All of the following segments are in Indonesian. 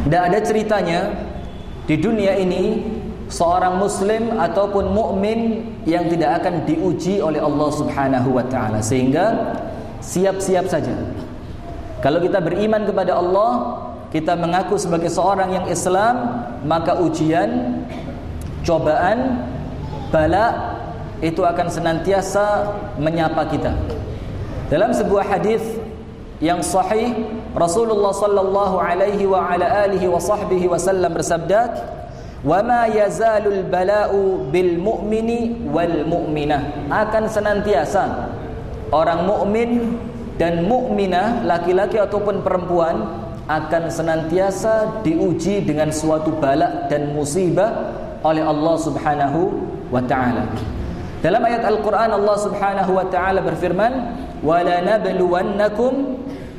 Tidak ada ceritanya di dunia ini seorang muslim ataupun mukmin yang tidak akan diuji oleh Allah Subhanahu wa taala. Sehingga siap-siap saja. Kalau kita beriman kepada Allah, kita mengaku sebagai seorang yang Islam, maka ujian, cobaan, bala itu akan senantiasa menyapa kita. Dalam sebuah hadis yang sahih, Rasulullah sallallahu alaihi wa ala alihi wa sahbihi wasallam bersabda, "Wa ma yazalul bala'u bil mu'mini wal mu'minah." Akan senantiasa orang mukmin dan mukminah, laki-laki ataupun perempuan, akan senantiasa diuji dengan suatu bala dan musibah oleh Allah Subhanahu wa taala. Dalam ayat Al-Qur'an Allah Subhanahu wa taala berfirman, "Wa la nabluwannakum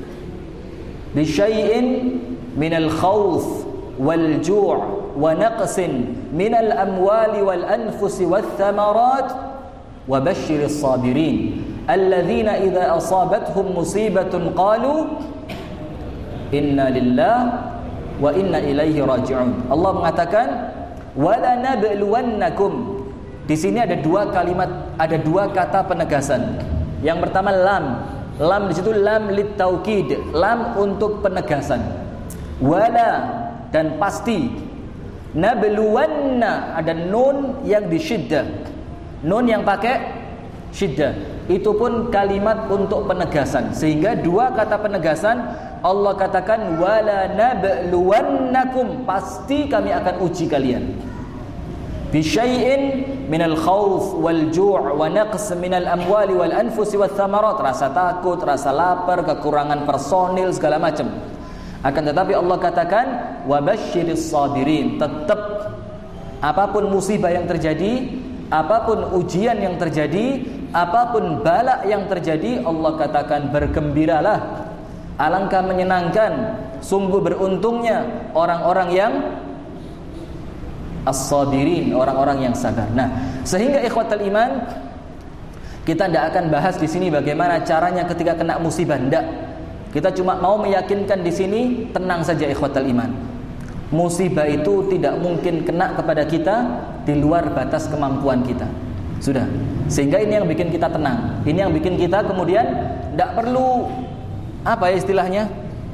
bisyai'in minal khawf wal ju' wa naqsin minal amwali wal anfusi wath thamarat wa basyyiris sabirin alladzina idza asabathum musibatun qalu inna lillahi wa inna ilaihi raji'un." Allah mengatakan wala nabluwannakum. Di sini ada dua kalimat, ada dua kata penegasan. Yang pertama lam. Lam di situ lam litaukid, lam untuk penegasan. Wala dan pasti. Nabluwanna ada nun yang disyiddah. Nun yang pakai syiddah. Itu pun kalimat untuk penegasan. Sehingga dua kata penegasan Allah katakan wala nabluwannakum, pasti kami akan uji kalian. Bisyai'in minal khawf wal ju' wa naqs minal amwali wal anfusi wath thamarat, rasa takut, rasa lapar, kekurangan personil segala macam. Akan tetapi Allah katakan wa basyiris sabirin, tetap apapun musibah yang terjadi, apapun ujian yang terjadi, apapun bala yang terjadi, Allah katakan bergembiralah. Alangkah menyenangkan, sungguh beruntungnya orang-orang yang as-sabirin, orang-orang yang sabar. Nah, sehingga ikhwatal iman, kita tidak akan bahas di sini bagaimana caranya ketika kena musibah, tidak. Kita cuma mau meyakinkan di sini, tenang saja ikhwatal iman. Musibah itu tidak mungkin kena kepada kita di luar batas kemampuan kita. Sudah. Sehingga ini yang bikin kita tenang. Ini yang bikin kita kemudian tidak perlu apa ya istilahnya?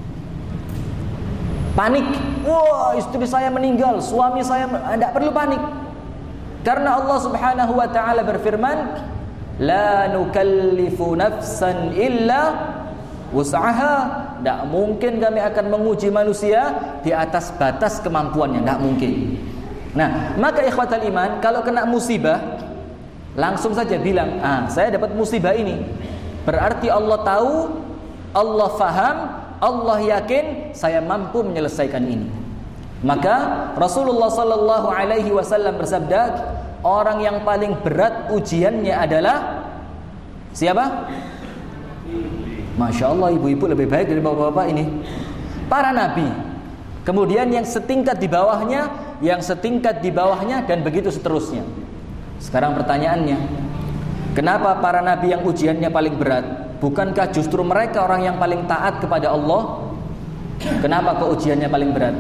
Panik. Wah, istri saya meninggal, suami saya, tidak perlu panik. Karena Allah Subhanahu wa taala berfirman, "La nukallifu nafsan illa wus'aha." Tidak mungkin kami akan menguji manusia di atas batas kemampuannya, tidak mungkin. Nah, maka ikhwatal iman, kalau kena musibah, langsung saja bilang, saya dapat musibah ini. Berarti Allah tahu, Allah faham, Allah yakin saya mampu menyelesaikan ini. Maka Rasulullah sallallahu alaihi wasallam bersabda, orang yang paling berat ujiannya adalah siapa? Masya Allah, ibu-ibu lebih baik dari bapak-bapak ini. Para nabi. Kemudian yang setingkat di bawahnya, yang setingkat di bawahnya, dan begitu seterusnya. Sekarang pertanyaannya, kenapa para nabi yang ujiannya paling berat? Bukankah justru mereka orang yang paling taat kepada Allah? Kenapa kok ujiannya paling berat?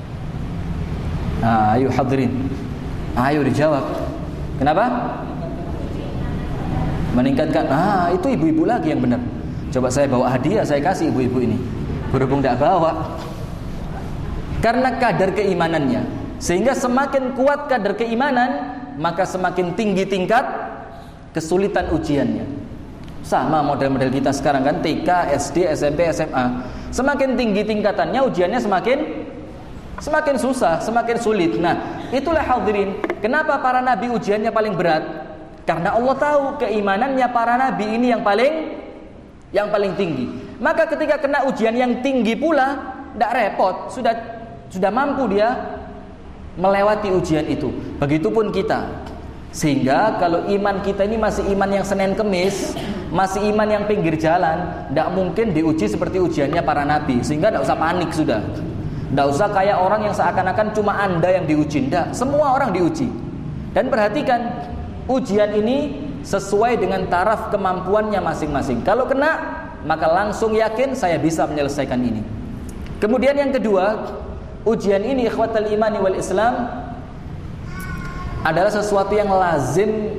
Ayo hadirin, ayo dijawab. Kenapa? Meningkatkan. Itu ibu-ibu lagi yang benar. Coba saya bawa hadiah, saya kasih ibu-ibu ini. Berhubung tidak bawa. Karena kadar keimanannya. Sehingga semakin kuat kadar keimanan, maka semakin tinggi tingkat kesulitan ujiannya. Sama model-model kita sekarang kan, TK, SD, SMP, SMA. Semakin tinggi tingkatannya, ujiannya semakin susah, semakin sulit. Nah, itulah hadirin, kenapa para nabi ujiannya paling berat? Karena Allah tahu keimanannya para nabi ini yang paling tinggi. Maka ketika kena ujian yang tinggi pula, tidak repot, sudah mampu dia melewati ujian itu. Begitupun kita. Sehingga kalau iman kita ini masih iman yang Senin Kemis, masih iman yang pinggir jalan, tidak mungkin diuji seperti ujiannya para nabi. Sehingga tidak usah panik sudah. Tidak usah kayak orang yang seakan-akan cuma Anda yang diuji. Tidak, semua orang diuji. Dan perhatikan, ujian ini sesuai dengan taraf kemampuannya masing-masing. Kalau kena, maka langsung yakin saya bisa menyelesaikan ini. Kemudian yang kedua, ujian ini ikhwatal imani wal Islam adalah sesuatu yang lazim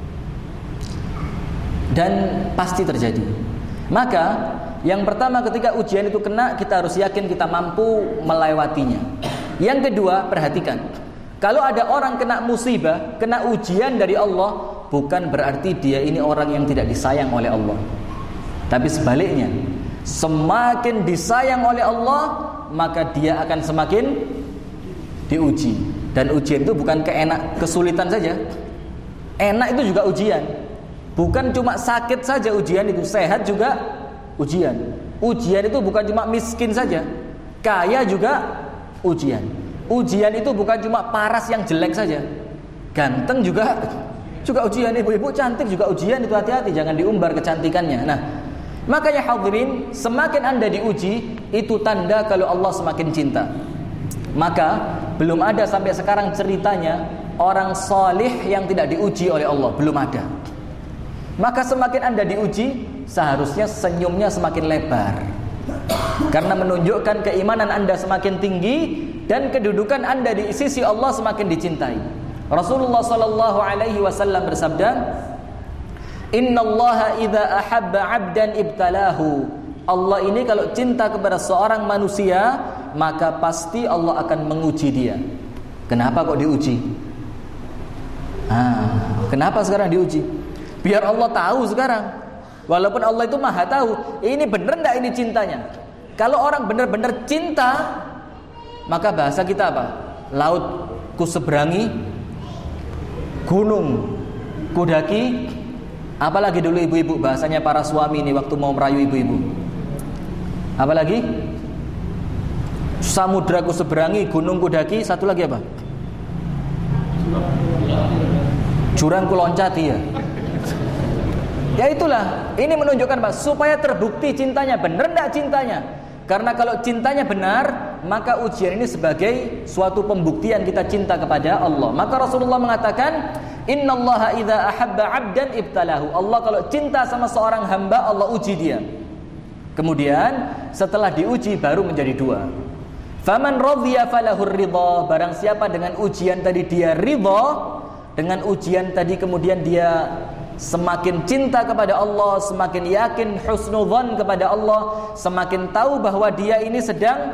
dan pasti terjadi. Maka yang pertama, ketika ujian itu kena, kita harus yakin kita mampu melewatinya. Yang kedua, perhatikan, kalau ada orang kena musibah, kena ujian dari Allah, bukan berarti dia ini orang yang tidak disayang oleh Allah. Tapi sebaliknya, semakin disayang oleh Allah, maka dia akan semakin diuji. Dan ujian itu bukan kesulitan saja. Enak itu juga ujian. Bukan cuma sakit saja ujian itu, sehat juga ujian. Ujian itu bukan cuma miskin saja, kaya juga ujian. Ujian itu bukan cuma paras yang jelek saja, ganteng juga ujian. Ibu-ibu cantik juga ujian, itu hati-hati, jangan diumbar kecantikannya. Nah, makanya hadirin, semakin Anda diuji, itu tanda kalau Allah semakin cinta. Maka belum ada sampai sekarang ceritanya orang salih yang tidak diuji oleh Allah, belum ada. Maka semakin Anda diuji, seharusnya senyumnya semakin lebar, karena menunjukkan keimanan Anda semakin tinggi dan kedudukan Anda di sisi Allah semakin dicintai. Rasulullah sallallahu alaihi wasallam bersabda, "Innallaha idza ahabba 'abdan ibtalahu." Allah ini kalau cinta kepada seorang manusia, maka pasti Allah akan menguji dia. Kenapa kok diuji? Kenapa sekarang diuji? Biar Allah tahu sekarang. Walaupun Allah itu maha tahu, ini benar enggak ini cintanya. Kalau orang benar-benar cinta, maka bahasa kita apa? Laut ku seberangi, gunung ku daki. Apalagi dulu ibu-ibu, bahasanya para suami ini waktu mau merayu ibu-ibu. Apalagi? Samudra ku seberangi, gunung ku daki. Satu lagi apa? Jurang ku loncati ya. Ya itulah, ini menunjukkan Pak, supaya terbukti cintanya, benar enggak cintanya. Karena kalau cintanya benar, maka ujian ini sebagai suatu pembuktian kita cinta kepada Allah. Maka Rasulullah mengatakan, "Innallaha idza ahabba 'abdan ibtalahu." Allah kalau cinta sama seorang hamba, Allah uji dia. Kemudian setelah diuji baru menjadi dua. Faman radhiya falahur ridha. Barang siapa dengan ujian tadi dia ridha, dengan ujian tadi kemudian dia semakin cinta kepada Allah, semakin yakin husnudzan kepada Allah, semakin tahu bahwa dia ini sedang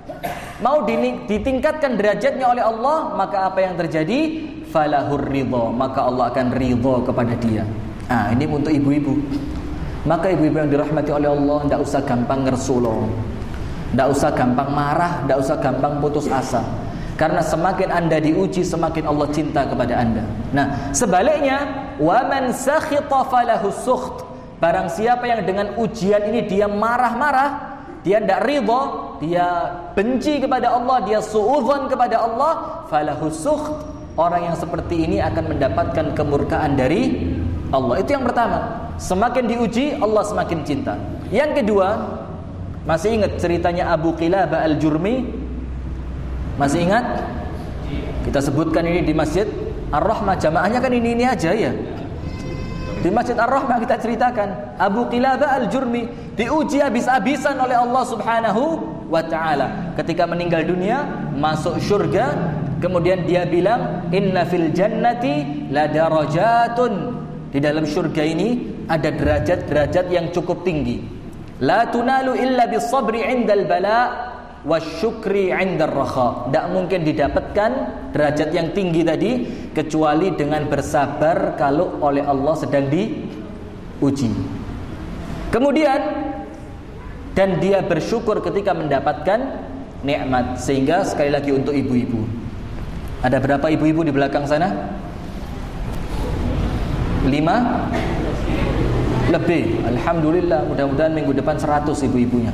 mau ditingkatkan derajatnya oleh Allah, maka apa yang terjadi? Falahur ridha, maka Allah akan ridha kepada dia. Ini untuk ibu-ibu. Maka ibu-ibu yang dirahmati oleh Allah, tidak usah gampang ngersulo, tidak usah gampang marah, tidak usah gampang putus asa. Karena semakin Anda diuji, semakin Allah cinta kepada Anda. Nah, sebaliknya, wa man sakhita falahu sukht. Barang siapa yang dengan ujian ini dia marah-marah, dia tidak ridha, dia benci kepada Allah, dia suudzon kepada Allah, falahu sukht. Orang yang seperti ini akan mendapatkan kemurkaan dari Allah. Itu yang pertama. Semakin diuji, Allah semakin cinta. Yang kedua, masih ingat ceritanya Abu Qilabah Al-Jurmi? Masih ingat? Kita sebutkan ini di Masjid Ar-Rahmah. Jamaahnya kan ini aja ya. Di Masjid Ar-Rahmah kita ceritakan Abu Qilabah Al-Jurmi diuji habis-habisan oleh Allah Subhanahu wa ta'ala. Ketika meninggal dunia, masuk syurga, kemudian dia bilang, "Inna fil jannati la darajatun." Di dalam syurga ini ada derajat-derajat yang cukup tinggi. La tunalu illa bis sabri 'indal bala' wasyukri 'indar rakha. Tidak mungkin didapatkan derajat yang tinggi tadi kecuali dengan bersabar kalau oleh Allah sedang diuji. Kemudian dan dia bersyukur ketika mendapatkan nikmat. Sehingga sekali lagi untuk ibu-ibu. Ada berapa ibu-ibu di belakang sana? 5 lebih. Alhamdulillah, mudah-mudahan minggu depan 100 ibu-ibunya.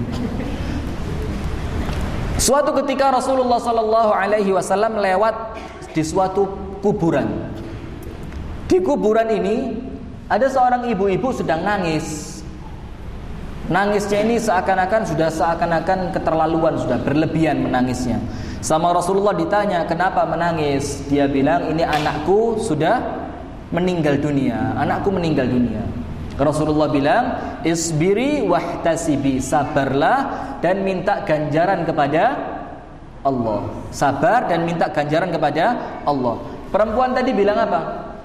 Suatu ketika Rasulullah sallallahu alaihi wasallam lewat di suatu kuburan. Di kuburan ini ada seorang ibu-ibu sedang nangis. Nangisnya ini seakan-akan keterlaluan, sudah berlebihan menangisnya. Sama Rasulullah ditanya, "Kenapa menangis?" Dia bilang, "Ini anakku sudah meninggal dunia. Anakku meninggal dunia." Rasulullah bilang, "Isbiri wahtasibi." Sabarlah dan minta ganjaran kepada Allah. Sabar dan minta ganjaran kepada Allah. Perempuan tadi bilang apa?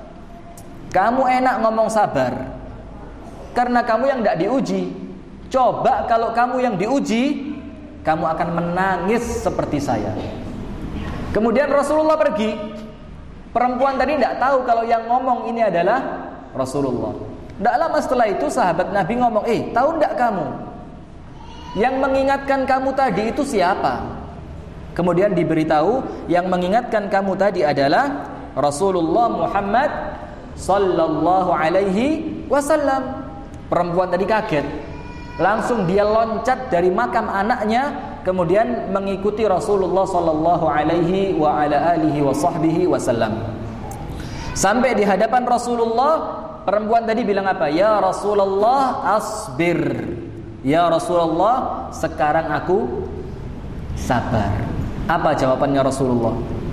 Kamu enak ngomong sabar karena kamu yang tidak diuji. Coba kalau kamu yang diuji, kamu akan menangis seperti saya. Kemudian Rasulullah pergi. Perempuan tadi tidak tahu kalau yang ngomong ini adalah Rasulullah. Tidak lama setelah itu sahabat Nabi ngomong, tahu tidak kamu? Yang mengingatkan kamu tadi itu siapa? Kemudian diberitahu, yang mengingatkan kamu tadi adalah Rasulullah Muhammad sallallahu alaihi wasallam. Perempuan tadi kaget. Langsung dia loncat dari makam anaknya, kemudian mengikuti Rasulullah sallallahu alaihi wa ala alihi wa sahbihi wasallam. Sampai di hadapan Rasulullah, perempuan tadi bilang apa? Ya Rasulullah asbir. Ya Rasulullah, sekarang aku sabar. Apa jawabannya Rasulullah?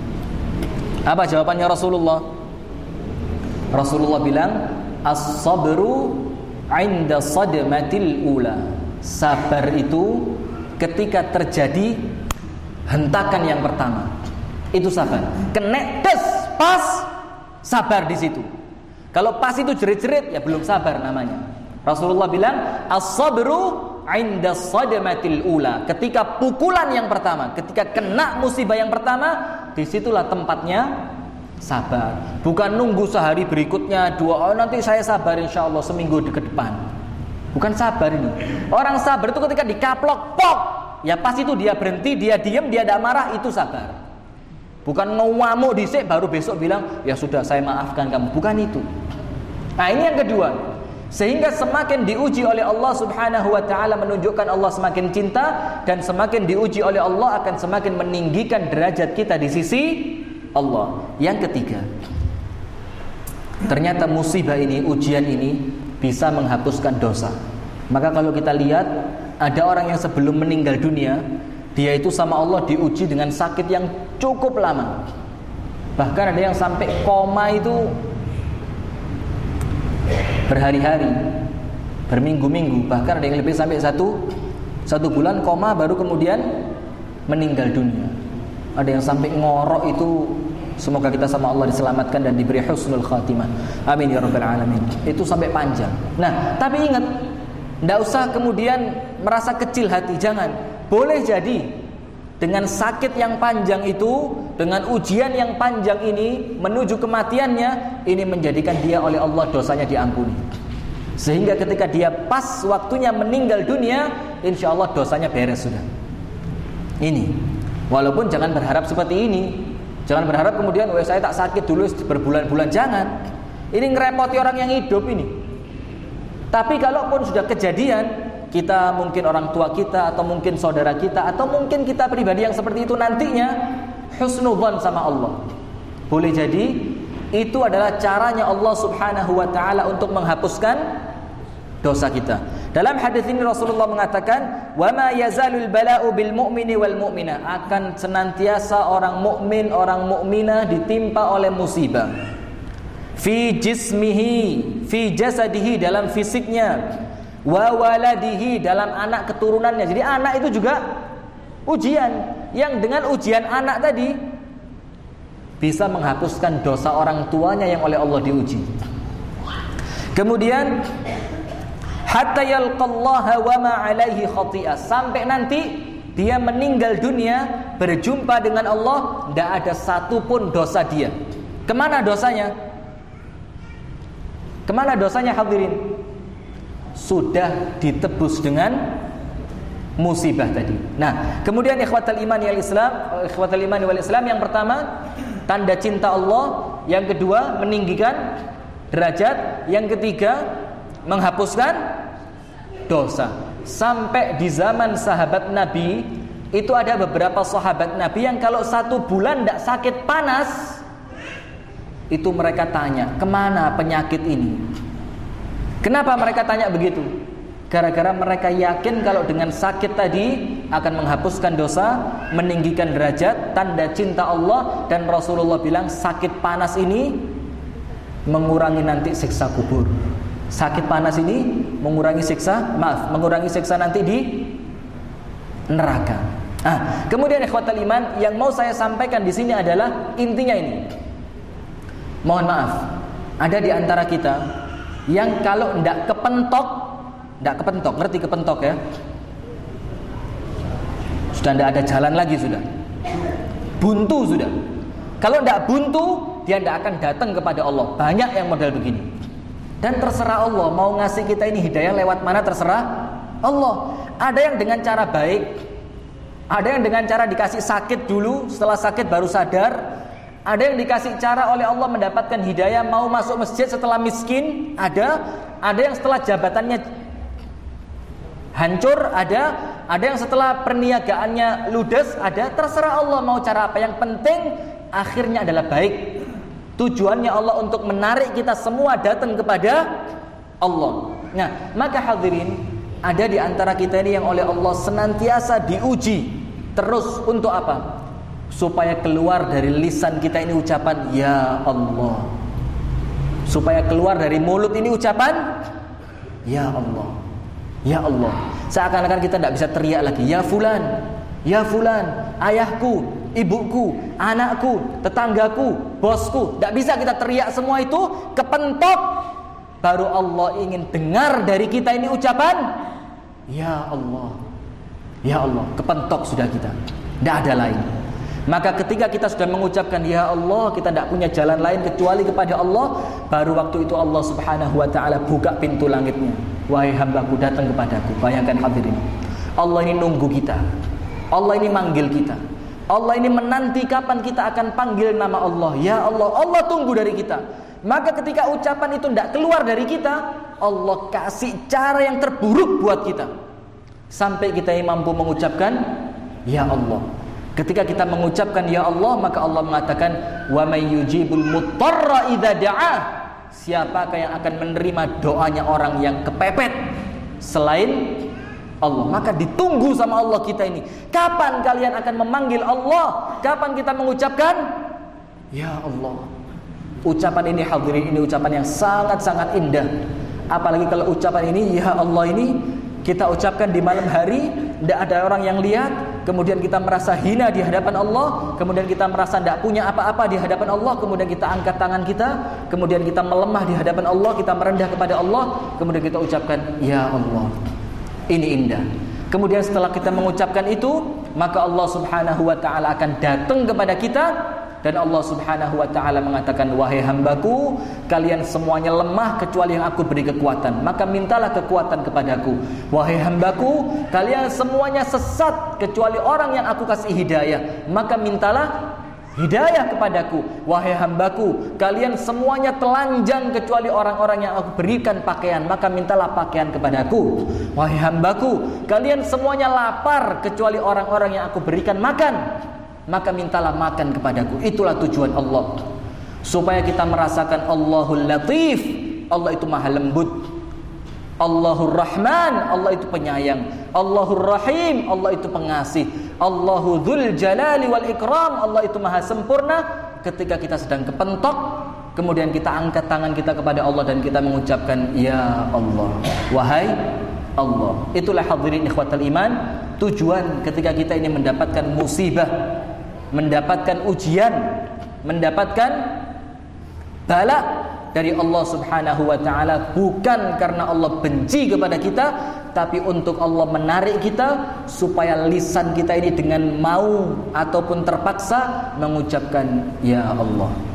Apa jawabannya Rasulullah? Rasulullah bilang, as-sabru 'inda sadmatil ula. Sabar itu ketika terjadi hentakan yang pertama. Itu sabar. Kena des, pas, sabar di situ. Kalau pas itu jerit-jerit, ya belum sabar namanya. Rasulullah bilang, as-sabru 'inda sadmatil ula. Ketika pukulan yang pertama, ketika kena musibah yang pertama, disitulah tempatnya sabar. Bukan nunggu sehari berikutnya, nanti saya sabar insyaallah seminggu ke depan. Bukan sabar ini. Orang sabar itu ketika dikaplok, pok, ya pas itu dia berhenti, dia diam, dia tidak marah, itu sabar. Bukan ngamuk dhisik baru besok bilang, ya sudah saya maafkan kamu. Bukan itu. Nah, ini yang kedua. Sehingga semakin diuji oleh Allah Subhanahu wa taala, menunjukkan Allah semakin cinta, dan semakin diuji oleh Allah akan semakin meninggikan derajat kita di sisi Allah. Yang ketiga, ternyata musibah ini, ujian ini bisa menghapuskan dosa. Maka kalau kita lihat, ada orang yang sebelum meninggal dunia, dia itu sama Allah diuji dengan sakit yang cukup lama. Bahkan ada yang sampai koma itu berhari-hari, berminggu-minggu, bahkan ada yang lebih sampai satu bulan koma baru kemudian meninggal dunia. Ada yang sampai ngorok itu. Semoga kita sama Allah diselamatkan dan diberi husnul khatimah. Amin ya rabbal alamin. Itu sampai panjang. Nah, tapi ingat, tidak usah kemudian merasa kecil hati. Jangan. Boleh jadi dengan sakit yang panjang itu, dengan ujian yang panjang ini, menuju kematiannya, ini menjadikan dia oleh Allah dosanya diampuni. Sehingga ketika dia pas waktunya meninggal dunia, insya Allah dosanya beres sudah. Ini. Walaupun jangan berharap seperti ini. Jangan berharap kemudian, saya tak sakit dulu berbulan-bulan. Jangan. Ini ngerepoti orang yang hidup ini. Tapi kalaupun sudah kejadian, kita mungkin orang tua kita, atau mungkin saudara kita, atau mungkin kita pribadi yang seperti itu nantinya, husnudzon sama Allah. Boleh jadi itu adalah caranya Allah Subhanahu wa taala untuk menghapuskan dosa kita. Dalam hadis ini Rasulullah mengatakan, "Wa ma yazalul bala'u bil mu'mini wal mu'minah." Akan senantiasa orang mukmin, orang mukminah ditimpa oleh musibah. Fi jismihi, fi jasadihi, dalam fisiknya, wa waladihi, dalam anak keturunannya. Jadi anak itu juga ujian. Yang dengan ujian anak tadi bisa menghapuskan dosa orang tuanya yang oleh Allah diuji. Kemudian hatta yalqallaha wa ma alaihi khati'ah, sampai nanti dia meninggal dunia berjumpa dengan Allah, tidak ada satupun dosa dia. Kemana dosanya? Kemana dosanya hadirin? Sudah ditebus dengan musibah tadi. Nah, kemudian ikhwatal iman wal Islam, yang pertama tanda cinta Allah, yang kedua meninggikan derajat, yang ketiga menghapuskan dosa. Sampai di zaman sahabat Nabi itu ada beberapa sahabat Nabi yang kalau 1 bulan tidak sakit panas, itu mereka tanya, kemana penyakit ini? Kenapa mereka tanya begitu? Gara-gara mereka yakin kalau dengan sakit tadi akan menghapuskan dosa, meninggikan derajat, tanda cinta Allah. Dan Rasulullah bilang sakit panas ini mengurangi nanti siksa kubur. Sakit panas ini mengurangi siksa nanti di neraka. Kemudian ikhwatal iman, yang mau saya sampaikan di sini adalah intinya ini. Mohon maaf, ada di antara kita yang kalau ndak kepentok, ngerti kepentok ya? Sudah ndak ada jalan lagi sudah. Buntu sudah. Kalau ndak buntu, dia ndak akan datang kepada Allah. Banyak yang model begini. Dan terserah Allah mau ngasih kita ini hidayah lewat mana, terserah Allah. Ada yang dengan cara baik, ada yang dengan cara dikasih sakit dulu, setelah sakit baru sadar. Ada yang dikasih cara oleh Allah mendapatkan hidayah mau masuk masjid setelah miskin. Ada yang setelah jabatannya hancur. Ada yang setelah perniagaannya ludes. Ada, terserah Allah mau cara apa. Yang penting akhirnya adalah baik. Tujuannya Allah untuk menarik kita semua datang kepada Allah. Nah, maka hadirin, ada di antara kita ini yang oleh Allah senantiasa diuji terus untuk apa? Supaya keluar dari lisan kita ini ucapan ya Allah. Supaya keluar dari mulut ini ucapan ya Allah. Ya Allah. Seakan-akan kita tidak bisa teriak lagi ya fulan, ya fulan, ayahku, ibuku, anakku, tetanggaku, bosku. Tidak bisa kita teriak semua itu, kepentok. Baru Allah ingin dengar dari kita ini ucapan ya Allah. Ya Allah, kepentok sudah kita. Tidak ada lain. Maka ketika kita sudah mengucapkan ya Allah, kita tidak punya jalan lain kecuali kepada Allah. Baru waktu itu Allah subhanahu wa ta'ala buka pintu langitnya. Wahai hambaku, datang kepadaku. Bayangkan hadirin, Allah ini nunggu kita, Allah ini manggil kita, Allah ini menanti kapan kita akan panggil nama Allah. Ya Allah, Allah tunggu dari kita. Maka ketika ucapan itu tidak keluar dari kita, Allah kasih cara yang terburuk buat kita, sampai kita yang mampu mengucapkan ya Allah. Ketika kita mengucapkan ya Allah, maka Allah mengatakan wa may yujibul muttarra idza da'ah. Siapakah yang akan menerima doanya orang yang kepepet selain Allah? Maka ditunggu sama Allah kita ini. Kapan kalian akan memanggil Allah? Kapan kita mengucapkan ya Allah? Ucapan ini hadirin, ini ucapan yang sangat-sangat indah. Apalagi kalau ucapan ini ya Allah ini kita ucapkan di malam hari, tidak ada orang yang lihat, kemudian kita merasa hina di hadapan Allah, kemudian kita merasa tidak punya apa-apa di hadapan Allah, kemudian kita angkat tangan kita, kemudian kita melemah di hadapan Allah, kita merendah kepada Allah, kemudian kita ucapkan ya Allah. Ini indah. Kemudian setelah kita mengucapkan itu, maka Allah subhanahu wa ta'ala akan datang kepada kita. Dan Allah subhanahu wa ta'ala mengatakan, wahai hambaku, kalian semuanya lemah kecuali yang aku beri kekuatan, maka mintalah kekuatan kepadaku. Wahai hambaku, kalian semuanya sesat kecuali orang yang aku kasih hidayah, maka mintalah hidayah kepadaku. Wahai hambaku, kalian semuanya telanjang kecuali orang-orang yang aku berikan pakaian, maka mintalah pakaian kepadaku. Wahai hambaku, kalian semuanya lapar kecuali orang-orang yang aku berikan makan, maka mintalah makan kepadaku. Itulah tujuan Allah, supaya kita merasakan Allahul Latif, Allah itu maha lembut. Allahur Rahman, Allah itu penyayang. Allahur Rahim, Allah itu pengasih. Allahu Dzul Jalali wal Ikram, Allah itu maha sempurna. Ketika kita sedang kepentok, kemudian kita angkat tangan kita kepada Allah dan kita mengucapkan ya Allah, wahai Allah. Itulah hadirin ikhwatal iman, tujuan ketika kita ini mendapatkan musibah, mendapatkan ujian, mendapatkan bala dari Allah subhanahu wa ta'ala, bukan karena Allah benci kepada kita, tapi untuk Allah menarik kita supaya lisan kita ini dengan mau ataupun terpaksa mengucapkan ya Allah.